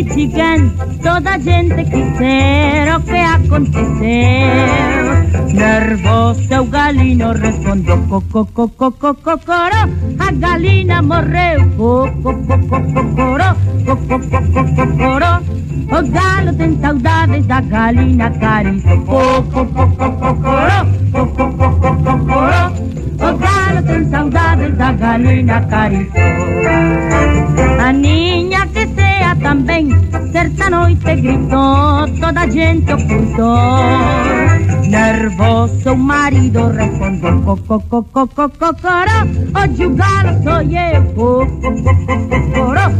Michigan, toda gente quiser o que acontecer. Nervoso o galino respondeu cocoró, a galina morreu cocoró. O galo tem saudades da galina cariço cocoró. O galo tem saudades da galina cariço. A niña que sea também, certa noite gritou, toda a gente ocultou. Nervoso o marido respondeu cocoró, hoje o galo sou eu cocoró.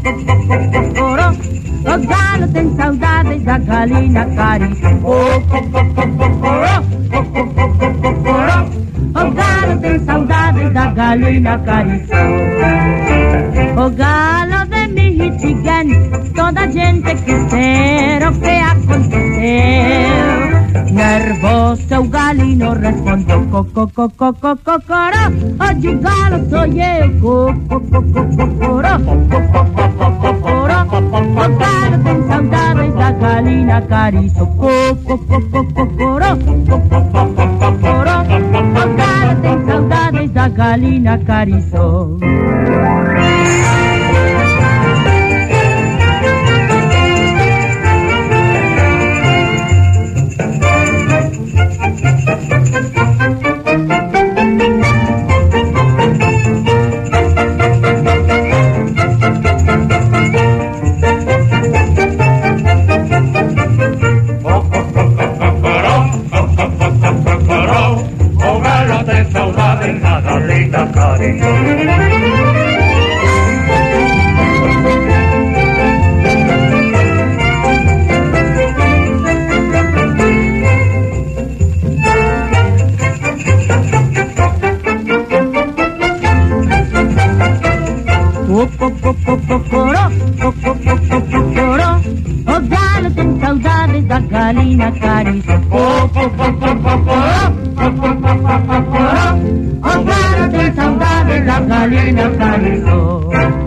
O galo tem saudades da galina cariço cocoró. O galo tem saudades da galina cariço. O galo de Michigan, toda a gente quiser o que aconteceu. Nervoso o galino respondeu cocoró, hoje o galo sou eu cocoró. O galo tem saudades da galina cariço cocoró. O galo tem saudades da galina cariço. O galo tem saudades da galina cariço. O galo tem saudades da galina cariço.